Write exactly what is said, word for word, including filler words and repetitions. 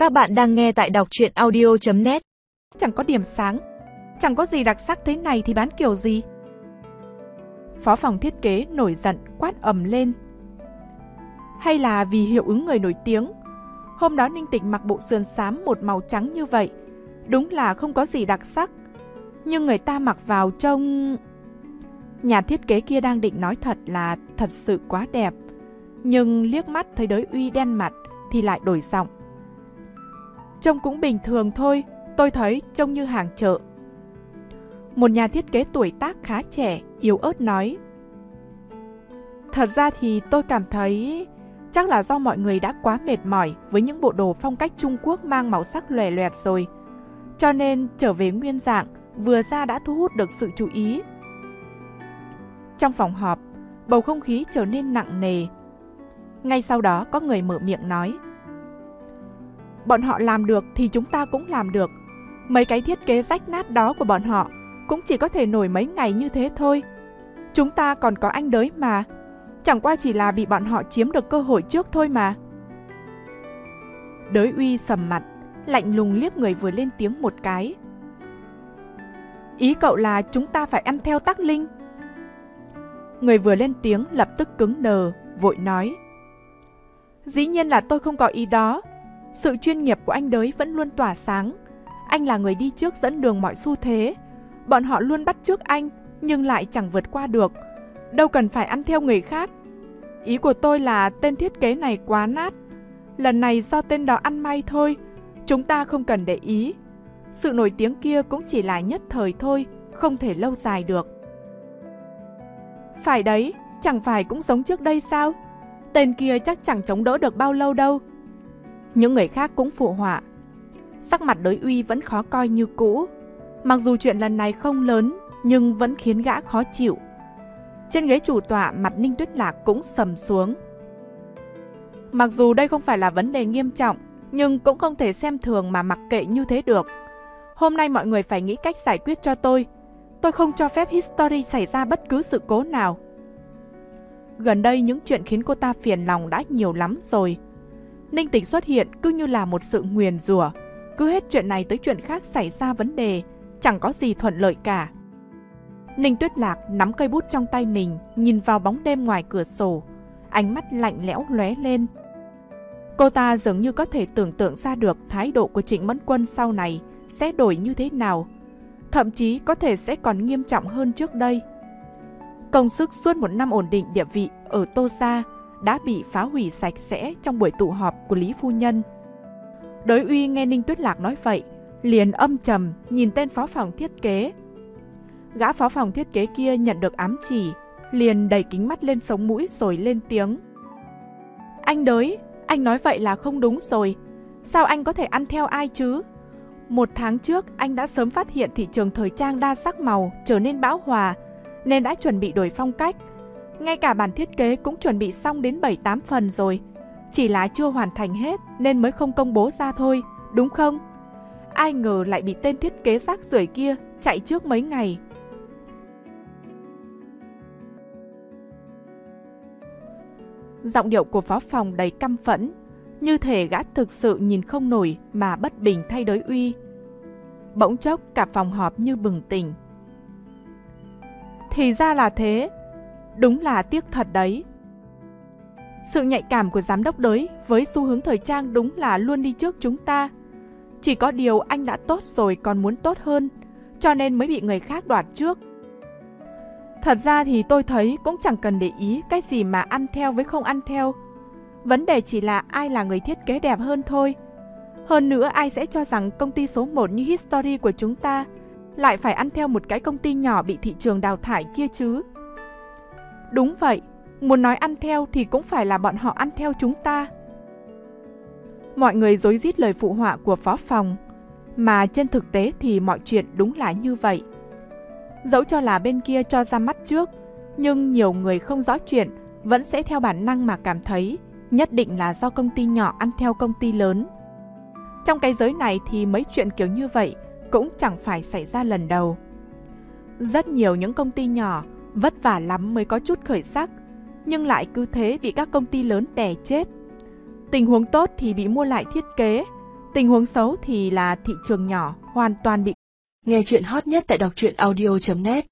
Các bạn đang nghe tại đọc truyện audio chấm net. Chẳng có điểm sáng, chẳng có gì đặc sắc thế này thì bán kiểu gì? Phó phòng thiết kế nổi giận quát ầm lên. Hay là vì hiệu ứng người nổi tiếng? Hôm đó Ninh Tịch mặc bộ sườn xám một màu trắng như vậy, đúng là không có gì đặc sắc. Nhưng người ta mặc vào trông... Nhà thiết kế kia đang định nói thật là thật sự quá đẹp, nhưng liếc mắt thấy Đới Uy đen mặt thì lại đổi giọng. Trông cũng bình thường thôi, tôi thấy trông như hàng chợ. Một nhà thiết kế tuổi tác khá trẻ, yếu ớt nói. Thật ra thì tôi cảm thấy chắc là do mọi người đã quá mệt mỏi với những bộ đồ phong cách Trung Quốc mang màu sắc lòe loẹt rồi, cho nên trở về nguyên dạng vừa ra đã thu hút được sự chú ý. Trong phòng họp, bầu không khí trở nên nặng nề. Ngay sau đó có người mở miệng nói. Bọn họ làm được thì chúng ta cũng làm được. Mấy cái thiết kế rách nát đó của bọn họ cũng chỉ có thể nổi mấy ngày như thế thôi. Chúng ta còn có anh Đới mà. Chẳng qua chỉ là bị bọn họ chiếm được cơ hội trước thôi mà. Đới Uy sầm mặt, lạnh lùng liếc người vừa lên tiếng một cái. Ý cậu là chúng ta phải ăn theo Tắc Linh? Người vừa lên tiếng lập tức cứng đờ, vội nói. Dĩ nhiên là tôi không có ý đó. Sự chuyên nghiệp của anh Đới vẫn luôn tỏa sáng. Anh là người đi trước dẫn đường mọi xu thế. Bọn họ luôn bắt chước anh, nhưng lại chẳng vượt qua được. Đâu cần phải ăn theo người khác. Ý của tôi là tên thiết kế này quá nát. Lần này do tên đó ăn may thôi. Chúng ta không cần để ý. Sự nổi tiếng kia cũng chỉ là nhất thời thôi, không thể lâu dài được. Phải đấy, chẳng phải cũng giống trước đây sao? Tên kia chắc chẳng chống đỡ được bao lâu đâu. Những người khác cũng phụ họa. Sắc mặt Đới Uy vẫn khó coi như cũ. Mặc dù chuyện lần này không lớn, nhưng vẫn khiến gã khó chịu. Trên ghế chủ tọa, mặt Ninh Tuyết Lạc cũng sầm xuống. Mặc dù đây không phải là vấn đề nghiêm trọng, nhưng cũng không thể xem thường mà mặc kệ như thế được. Hôm nay mọi người phải nghĩ cách giải quyết cho tôi. Tôi không cho phép History xảy ra bất cứ sự cố nào. Gần đây những chuyện khiến cô ta phiền lòng đã nhiều lắm rồi. Ninh Tịch xuất hiện cứ như là một sự nguyền rủa, cứ hết chuyện này tới chuyện khác xảy ra vấn đề, chẳng có gì thuận lợi cả. Ninh Tuyết Lạc nắm cây bút trong tay mình, nhìn vào bóng đêm ngoài cửa sổ, ánh mắt lạnh lẽo lóe lên. Cô ta dường như có thể tưởng tượng ra được thái độ của Trịnh Mẫn Quân sau này sẽ đổi như thế nào, thậm chí có thể sẽ còn nghiêm trọng hơn trước đây. Công sức suốt một năm ổn định địa vị ở Tô Gia đã bị phá hủy sạch sẽ trong buổi tụ họp của Lý Phu Nhân. Đới Uy nghe Ninh Tuyết Lạc nói vậy, liền âm trầm nhìn tên phó phòng thiết kế. Gã phó phòng thiết kế kia nhận được ám chỉ, liền đẩy kính mắt lên sống mũi rồi lên tiếng. Anh Đới, anh nói vậy là không đúng rồi. Sao anh có thể ăn theo ai chứ? Một tháng trước anh đã sớm phát hiện thị trường thời trang đa sắc màu trở nên bão hòa, nên đã chuẩn bị đổi phong cách. Ngay cả bản thiết kế cũng chuẩn bị xong đến bảy tám phần rồi. Chỉ là chưa hoàn thành hết nên mới không công bố ra thôi, đúng không? Ai ngờ lại bị tên thiết kế rác rưởi kia chạy trước mấy ngày. Giọng điệu của phó phòng đầy căm phẫn, như thể gã thực sự nhìn không nổi mà bất bình thay Đới Uy. Bỗng chốc cả phòng họp như bừng tỉnh. Thì ra là thế, đúng là tiếc thật đấy. Sự nhạy cảm của giám đốc Đới với xu hướng thời trang đúng là luôn đi trước chúng ta. Chỉ có điều anh đã tốt rồi còn muốn tốt hơn, cho nên mới bị người khác đoạt trước. Thật ra thì tôi thấy cũng chẳng cần để ý cái gì mà ăn theo với không ăn theo. Vấn đề chỉ là ai là người thiết kế đẹp hơn thôi. Hơn nữa ai sẽ cho rằng công ty số một như History của chúng ta lại phải ăn theo một cái công ty nhỏ bị thị trường đào thải kia chứ. Đúng vậy, muốn nói ăn theo thì cũng phải là bọn họ ăn theo chúng ta. Mọi người rối rít lời phụ họa của phó phòng, mà trên thực tế thì mọi chuyện đúng là như vậy. Dẫu cho là bên kia cho ra mắt trước, nhưng nhiều người không rõ chuyện vẫn sẽ theo bản năng mà cảm thấy nhất định là do công ty nhỏ ăn theo công ty lớn. Trong cái giới này thì mấy chuyện kiểu như vậy cũng chẳng phải xảy ra lần đầu. Rất nhiều những công ty nhỏ vất vả lắm mới có chút khởi sắc, nhưng lại cứ thế bị các công ty lớn đè chết. Tình huống tốt thì bị mua lại thiết kế, Tình huống xấu thì là thị trường nhỏ hoàn toàn bị. Nghe chuyện hot nhất tại đọc truyện audio chấm net